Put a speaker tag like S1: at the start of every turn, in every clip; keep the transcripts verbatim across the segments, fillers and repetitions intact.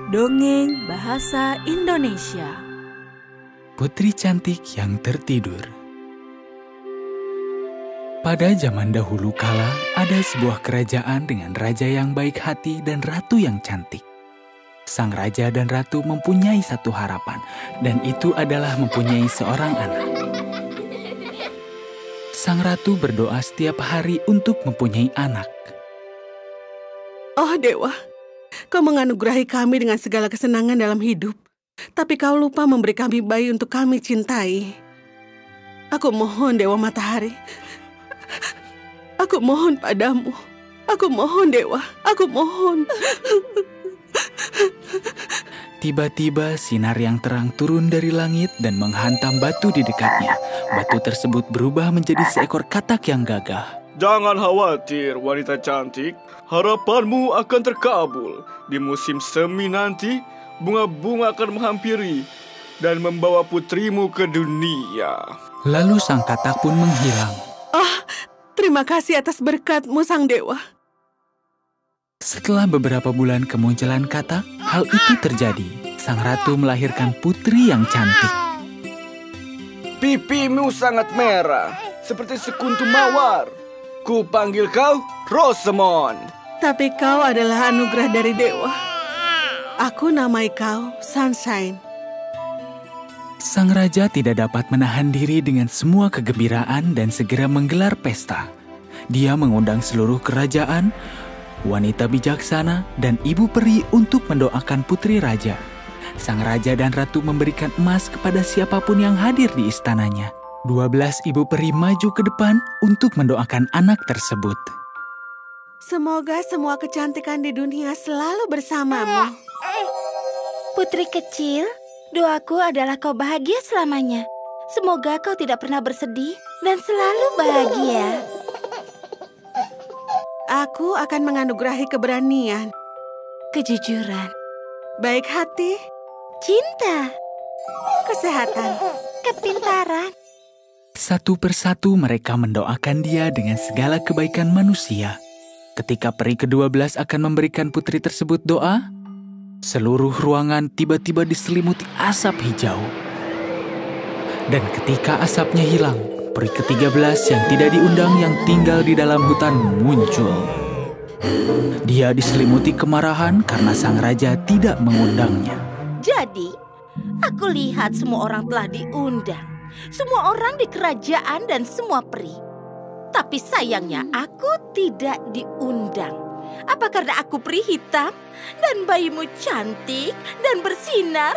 S1: Dongeng Bahasa Indonesia.
S2: Putri Cantik yang Tertidur. Pada zaman dahulu kala, ada sebuah kerajaan dengan raja yang baik hati dan ratu yang cantik. Sang raja dan ratu mempunyai satu harapan, dan itu adalah mempunyai seorang anak. Sang ratu berdoa setiap hari untuk mempunyai anak.
S3: Oh Dewa, kau menganugerahi kami dengan segala kesenangan dalam hidup, tapi kau lupa memberi kami bayi untuk kami cintai. Aku mohon Dewa Matahari, aku mohon padamu, aku mohon Dewa, aku mohon.
S2: Tiba-tiba sinar yang terang turun dari langit dan menghantam batu di dekatnya. Batu tersebut berubah menjadi seekor katak yang gagah.
S4: Jangan khawatir, wanita cantik. Harapanmu akan terkabul. Di musim semi nanti, bunga-bunga akan menghampiri dan membawa putrimu ke dunia.
S2: Lalu sang katak pun menghilang.
S3: Oh, terima kasih atas berkat-mu, Sang Dewa.
S2: Setelah beberapa bulan kemunculan katak, hal itu terjadi. Sang ratu melahirkan putri yang cantik.
S4: Pipimu sangat merah, seperti sekuntum mawar. Ku panggil kau Rosamond.
S3: Tapi kau adalah anugerah dari Dewa. Aku namai kau Sunshine.
S2: Sang raja tidak dapat menahan diri dengan semua kegembiraan dan segera menggelar pesta. Dia mengundang seluruh kerajaan, wanita bijaksana, dan ibu peri untuk mendoakan putri raja. Sang raja dan ratu memberikan emas kepada siapapun yang hadir di istananya. Dua belas ibu peri maju ke depan untuk mendoakan anak tersebut.
S3: Semoga semua kecantikan di dunia selalu bersamamu.
S5: Putri kecil, doaku adalah kau bahagia selamanya. Semoga kau tidak pernah bersedih dan selalu bahagia.
S3: Aku akan menganugerahi keberanian,
S5: Kejujuran,
S3: baik hati,
S5: cinta,
S3: kesehatan,
S5: kepintaran.
S2: Satu persatu mereka mendoakan dia dengan segala kebaikan manusia. Ketika peri kedua belas akan memberikan putri tersebut doa, seluruh ruangan tiba-tiba diselimuti asap hijau. Dan ketika asapnya hilang, peri ketiga belas yang tidak diundang yang tinggal di dalam hutan muncul. Dia diselimuti kemarahan karena sang raja tidak mengundangnya.
S5: Jadi, aku lihat semua orang telah diundang. Semua orang di kerajaan dan semua peri. Tapi sayangnya aku tidak diundang. Apa karena aku peri hitam dan bayimu cantik dan bersinar?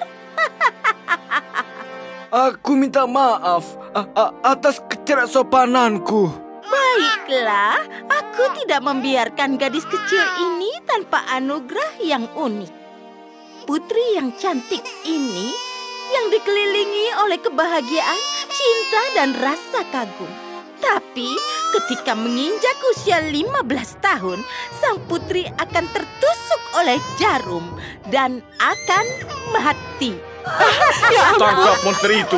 S4: Aku minta maaf a- a- atas ketidaksopananku.
S5: Baiklah, aku tidak membiarkan gadis kecil ini tanpa anugerah yang unik. Putri yang cantik ini yang dikelilingi oleh kebahagiaan, cinta, dan rasa kagum. Tapi ketika menginjak usia lima belas tahun, sang putri akan tertusuk oleh jarum dan akan mati.
S4: Tangkap monster itu.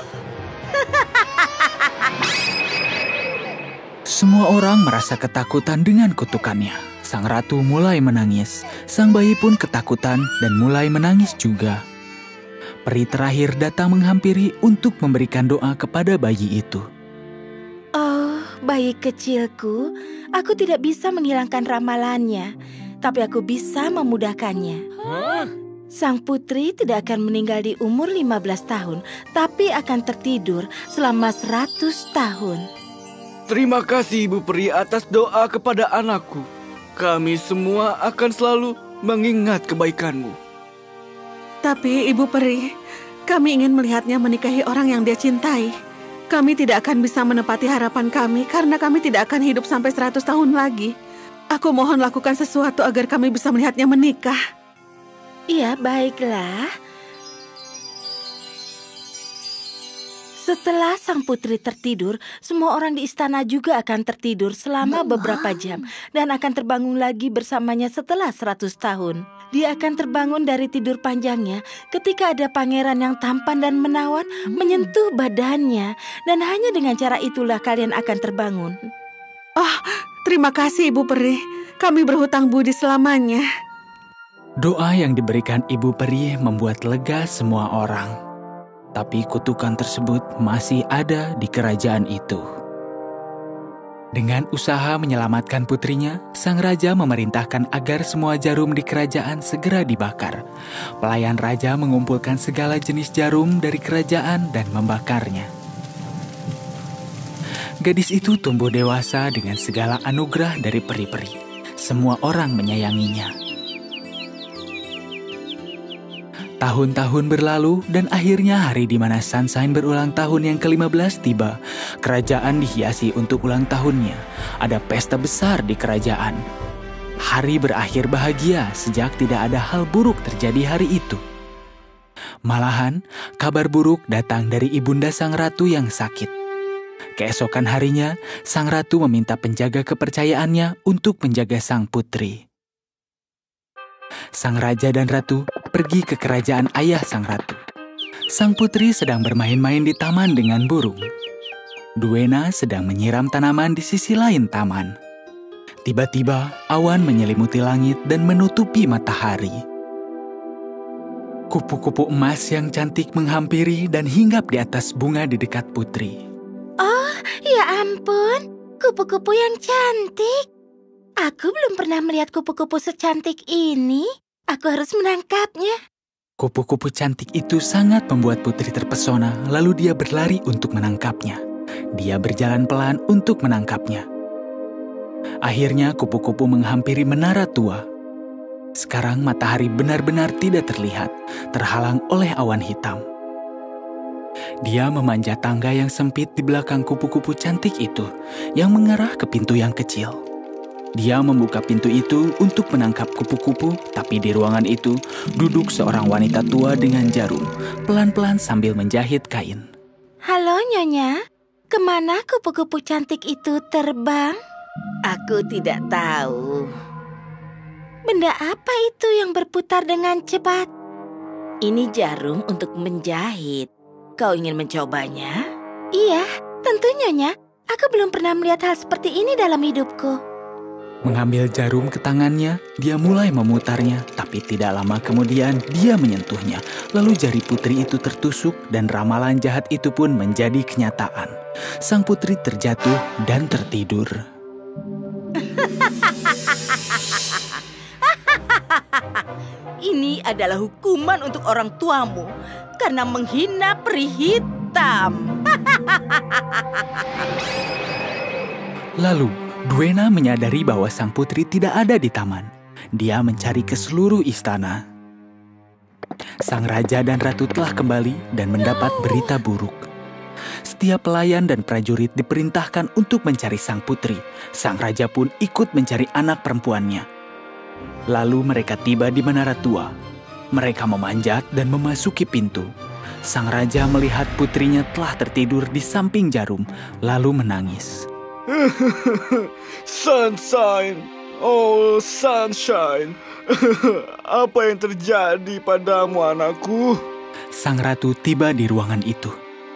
S2: Semua orang merasa ketakutan dengan kutukannya. Sang ratu mulai menangis. Sang bayi pun ketakutan dan mulai menangis juga. Peri terakhir datang menghampiri untuk memberikan doa kepada bayi itu.
S5: Oh, bayi kecilku, aku tidak bisa menghilangkan ramalannya, tapi aku bisa memudahkannya. Sang putri tidak akan meninggal di umur lima belas tahun, tapi akan tertidur selama seratus tahun.
S4: Terima kasih Ibu Peri atas doa kepada anakku. Kami semua akan selalu mengingat kebaikanmu.
S3: tapi Ibu Peri, kami ingin melihatnya menikahi orang yang dia cintai. Kami tidak akan bisa menepati harapan kami karena kami tidak akan hidup sampai seratus tahun lagi. Aku mohon lakukan sesuatu agar kami bisa melihatnya menikah.
S5: Iya, baiklah. Setelah sang putri tertidur, semua orang di istana juga akan tertidur selama beberapa jam dan akan terbangun lagi bersamanya setelah seratus tahun. Dia akan terbangun dari tidur panjangnya ketika ada pangeran yang tampan dan menawan menyentuh badannya, dan hanya dengan cara itulah kalian akan terbangun.
S3: Oh, terima kasih Ibu Peri. Kami berhutang budi selamanya.
S2: Doa yang diberikan Ibu Peri membuat lega semua orang. Tapi kutukan tersebut masih ada di kerajaan itu. Dengan usaha menyelamatkan putrinya, sang raja memerintahkan agar semua jarum di kerajaan segera dibakar. Pelayan raja mengumpulkan segala jenis jarum dari kerajaan dan membakarnya. Gadis itu tumbuh dewasa dengan segala anugerah dari peri-peri. Semua orang menyayanginya. Tahun-tahun berlalu dan akhirnya hari di mana Sunshine berulang tahun yang kelima belas tiba. Kerajaan dihiasi untuk ulang tahunnya. Ada pesta besar di kerajaan. Hari berakhir bahagia sejak tidak ada hal buruk terjadi hari itu. Malahan, kabar buruk datang dari ibunda sang ratu yang sakit. Keesokan harinya, sang ratu meminta penjaga kepercayaannya untuk menjaga sang putri. Sang raja dan ratu pergi ke kerajaan ayah sang ratu. Sang putri sedang bermain-main di taman dengan burung. Duena sedang menyiram tanaman di sisi lain taman. Tiba-tiba awan menyelimuti langit dan menutupi matahari. Kupu-kupu emas yang cantik menghampiri dan hinggap di atas bunga di dekat putri.
S5: Oh, ya ampun, kupu-kupu yang cantik. Aku belum pernah melihat kupu-kupu secantik ini. Aku harus menangkapnya.
S2: Kupu-kupu cantik itu sangat membuat putri terpesona, lalu dia berlari untuk menangkapnya. Dia berjalan pelan untuk menangkapnya. Akhirnya kupu-kupu menghampiri menara tua. Sekarang matahari benar-benar tidak terlihat, terhalang oleh awan hitam. Dia memanjat tangga yang sempit di belakang kupu-kupu cantik itu, yang mengarah ke pintu yang kecil. Dia membuka pintu itu untuk menangkap kupu-kupu, tapi di ruangan itu duduk seorang wanita tua dengan jarum, pelan-pelan sambil menjahit kain.
S5: Halo Nyonya, kemana kupu-kupu cantik itu terbang? Aku tidak tahu. Benda apa itu yang berputar dengan cepat? Ini jarum untuk menjahit. Kau ingin mencobanya? Iya, tentu Nyonya. Aku belum pernah melihat hal seperti ini dalam hidupku.
S2: Mengambil jarum ke tangannya, dia mulai memutarnya, tapi tidak lama kemudian dia menyentuhnya. Lalu jari putri itu tertusuk dan ramalan jahat itu pun menjadi kenyataan. Sang putri terjatuh dan tertidur.
S5: Ini adalah hukuman untuk orang tuamu karena menghina peri hitam.
S2: Lalu, Duena menyadari bahwa sang putri tidak ada di taman. Dia mencari ke seluruh istana. Sang raja dan ratu telah kembali dan mendapat berita buruk. Setiap pelayan dan prajurit diperintahkan untuk mencari sang putri. Sang raja pun ikut mencari anak perempuannya. Lalu mereka tiba di menara tua. Mereka memanjat dan memasuki pintu. Sang raja melihat putrinya telah tertidur di samping jarum, lalu menangis.
S4: Sunshine, oh Sunshine, apa yang terjadi padamu anakku?
S2: Sang ratu tiba di ruangan itu.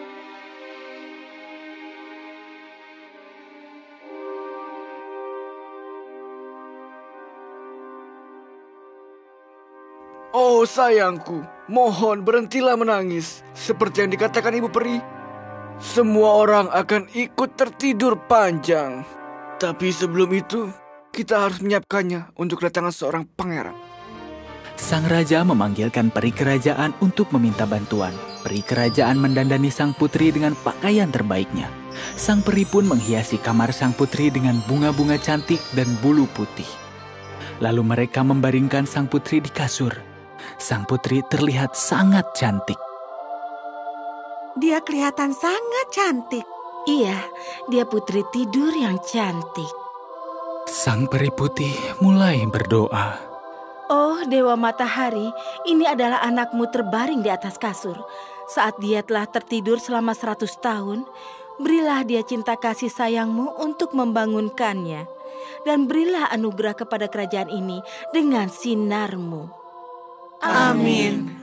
S4: Oh sayangku, mohon berhentilah menangis. Seperti yang dikatakan Ibu Peri, semua orang akan ikut tertidur panjang. Tapi sebelum itu, kita harus menyiapkannya untuk kedatangan seorang pangeran.
S2: Sang raja memanggilkan peri kerajaan untuk meminta bantuan. Peri kerajaan mendandani sang putri dengan pakaian terbaiknya. Sang peri pun menghiasi kamar sang putri dengan bunga-bunga cantik dan bulu putih. Lalu mereka membaringkan sang putri di kasur. Sang putri terlihat sangat cantik.
S3: Dia kelihatan sangat cantik.
S5: Iya, dia putri tidur yang cantik.
S2: Sang peri putih mulai berdoa.
S5: Oh, Dewa Matahari, ini adalah anakmu terbaring di atas kasur. Saat dia telah tertidur selama seratus tahun, berilah dia cinta kasih sayangmu untuk membangunkannya. Dan berilah anugerah kepada kerajaan ini dengan sinarmu.
S3: Amin.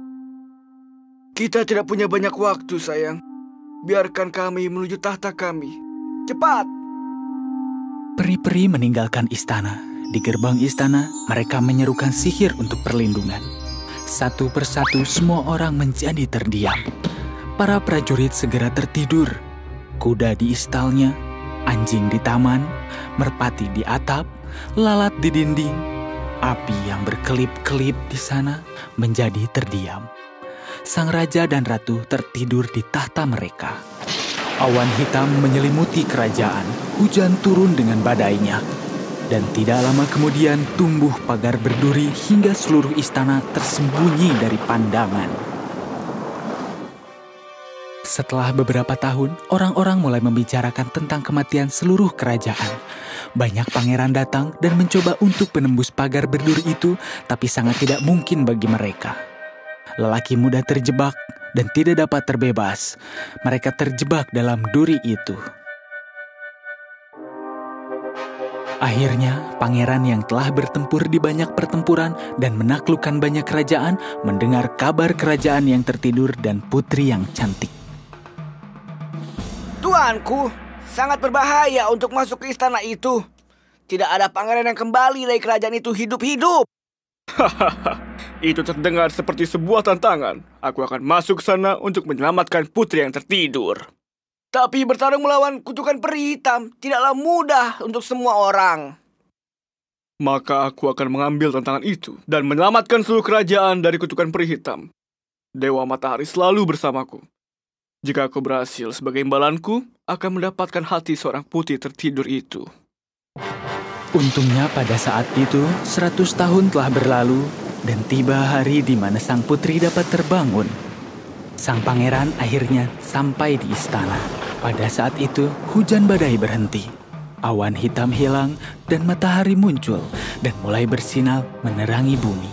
S4: Kita tidak punya banyak waktu, sayang. Biarkan kami menuju tahta kami. Cepat!
S2: Peri-peri meninggalkan istana. Di gerbang istana, mereka menyerukan sihir untuk perlindungan. Satu persatu semua orang menjadi terdiam. Para prajurit segera tertidur. Kuda di istalnya, anjing di taman, merpati di atap, lalat di dinding. Api yang berkelip-kelip di sana menjadi terdiam. Sang raja dan ratu tertidur di tahta mereka. Awan hitam menyelimuti kerajaan. Hujan turun dengan badainya. Dan tidak lama kemudian tumbuh pagar berduri hingga seluruh istana tersembunyi dari pandangan. Setelah beberapa tahun, orang-orang mulai membicarakan tentang kematian seluruh kerajaan. Banyak pangeran datang dan mencoba untuk menembus pagar berduri itu, tapi sangat tidak mungkin bagi mereka. Lelaki muda terjebak dan tidak dapat terbebas. Mereka terjebak dalam duri itu. Akhirnya, pangeran yang telah bertempur di banyak pertempuran dan menaklukkan banyak kerajaan mendengar kabar kerajaan yang tertidur dan putri yang cantik.
S6: Tuanku, sangat berbahaya untuk masuk ke istana itu. Tidak ada pangeran yang kembali dari kerajaan itu hidup-hidup.
S4: Hahaha, itu terdengar seperti sebuah tantangan. Aku akan masuk ke sana untuk menyelamatkan putri yang tertidur.
S6: Tapi bertarung melawan kutukan peri hitam tidaklah mudah untuk semua orang.
S4: Maka aku akan mengambil tantangan itu dan menyelamatkan seluruh kerajaan dari kutukan peri hitam. Dewa Matahari selalu bersamaku. Jika aku berhasil sebagai imbalanku, akan mendapatkan hati seorang putri tertidur itu.
S2: Untungnya pada saat itu, seratus tahun telah berlalu dan tiba hari di mana sang putri dapat terbangun. Sang pangeran akhirnya sampai di istana. Pada saat itu, hujan badai berhenti. Awan hitam hilang dan matahari muncul dan mulai bersinar menerangi bumi.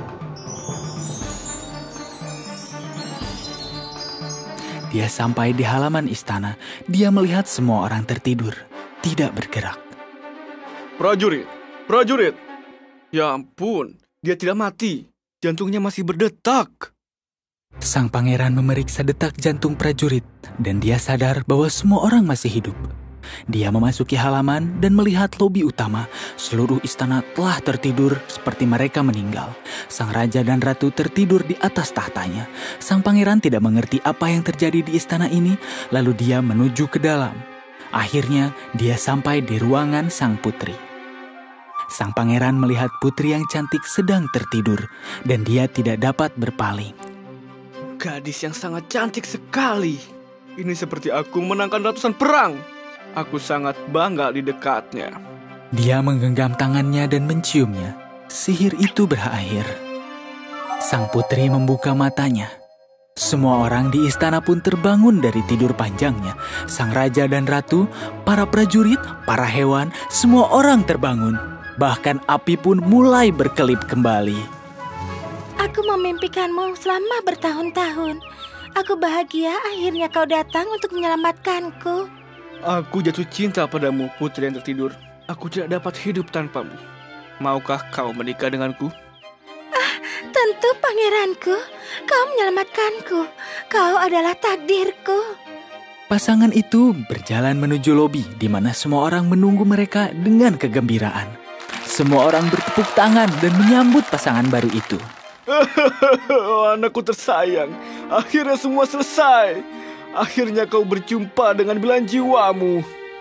S2: Dia sampai di halaman istana. Dia melihat semua orang tertidur, tidak bergerak.
S4: Prajurit, prajurit. Ya ampun, dia tidak mati. Jantungnya masih berdetak.
S2: Sang pangeran memeriksa detak jantung prajurit dan dia sadar bahwa semua orang masih hidup. Dia memasuki halaman dan melihat lobi utama. Seluruh istana telah tertidur seperti mereka meninggal. Sang raja dan ratu tertidur di atas tahtanya. Sang pangeran tidak mengerti apa yang terjadi di istana ini, lalu dia menuju ke dalam. Akhirnya dia sampai di ruangan sang putri. Sang pangeran melihat putri yang cantik sedang tertidur dan dia tidak dapat berpaling.
S4: Gadis yang sangat cantik sekali. Ini seperti aku memenangkan ratusan perang. Aku sangat bangga di dekatnya.
S2: Dia menggenggam tangannya dan menciumnya. Sihir itu berakhir. Sang putri membuka matanya. Semua orang di istana pun terbangun dari tidur panjangnya. Sang raja dan ratu, para prajurit, para hewan, semua orang terbangun. Bahkan api pun mulai berkelip kembali.
S5: Aku memimpikanmu selama bertahun-tahun. Aku bahagia akhirnya kau datang untuk menyelamatkanku.
S4: Aku jatuh cinta padamu, putri yang tertidur. Aku tidak dapat hidup tanpamu. Maukah kau menikah denganku?
S5: Ah, tentu pangeranku. Kau menyelamatkanku. Kau adalah takdirku.
S2: Pasangan itu berjalan menuju lobi di mana semua orang menunggu mereka dengan kegembiraan. Semua orang bertepuk tangan dan menyambut pasangan baru itu.
S4: Anakku tersayang, akhirnya semua selesai. Akhirnya kau berjumpa dengan belahan jiwamu.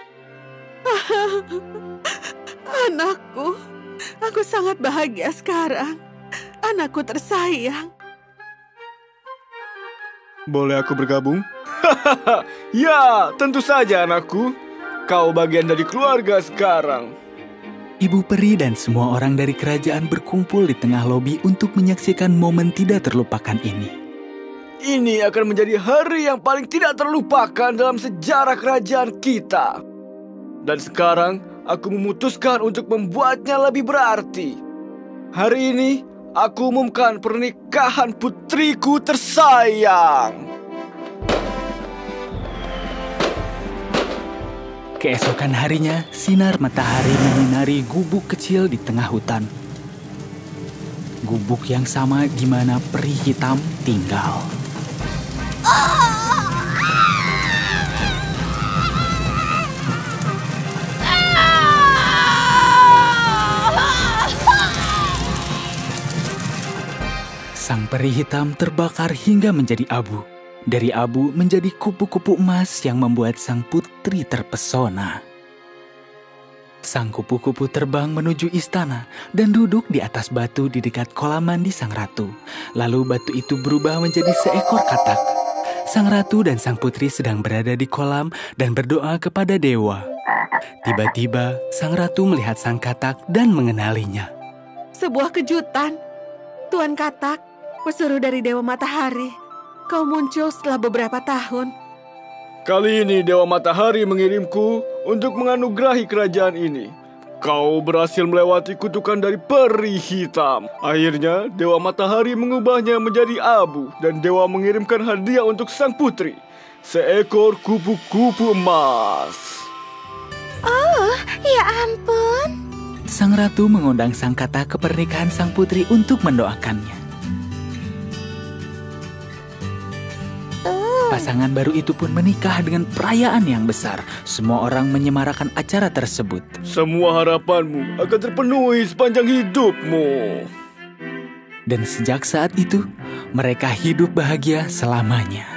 S3: Anakku, aku sangat bahagia sekarang. Anakku tersayang.
S4: Boleh aku bergabung? Ya, tentu saja anakku. Kau bagian dari keluarga sekarang.
S2: Ibu peri dan semua orang dari kerajaan berkumpul di tengah lobi untuk menyaksikan momen tidak terlupakan ini.
S6: Ini akan menjadi hari yang paling tidak terlupakan dalam sejarah kerajaan kita.
S4: Dan sekarang, aku memutuskan untuk membuatnya lebih berarti. Hari ini, aku umumkan pernikahan putriku tersayang.
S2: Keesokan harinya, sinar matahari menyinari gubuk kecil di tengah hutan. Gubuk yang sama di mana peri hitam tinggal. Sang peri hitam terbakar hingga menjadi abu. Dari abu menjadi kupu-kupu emas yang membuat sang putri terpesona. Sang kupu-kupu terbang menuju istana dan duduk di atas batu di dekat kolam mandi sang ratu. Lalu batu itu berubah menjadi seekor katak. Sang ratu dan sang putri sedang berada di kolam dan berdoa kepada dewa. Tiba-tiba sang ratu melihat sang katak dan mengenalinya.
S3: Sebuah kejutan. Tuan Katak, pesuruh dari Dewa Matahari. Kau muncul setelah beberapa tahun.
S4: Kali ini Dewa Matahari mengirimku untuk menganugerahi kerajaan ini. Kau berhasil melewati kutukan dari peri hitam. Akhirnya Dewa Matahari mengubahnya menjadi abu dan Dewa mengirimkan hadiah untuk sang putri. Seekor kupu-kupu emas.
S5: Oh, ya ampun.
S2: Sang ratu mengundang sang katak ke pernikahan sang putri untuk mendoakannya. Pasangan baru itu pun menikah dengan perayaan yang besar. Semua orang menyemarakan acara tersebut.
S4: Semua harapanmu akan terpenuhi sepanjang hidupmu.
S2: Dan sejak saat itu, mereka hidup bahagia selamanya.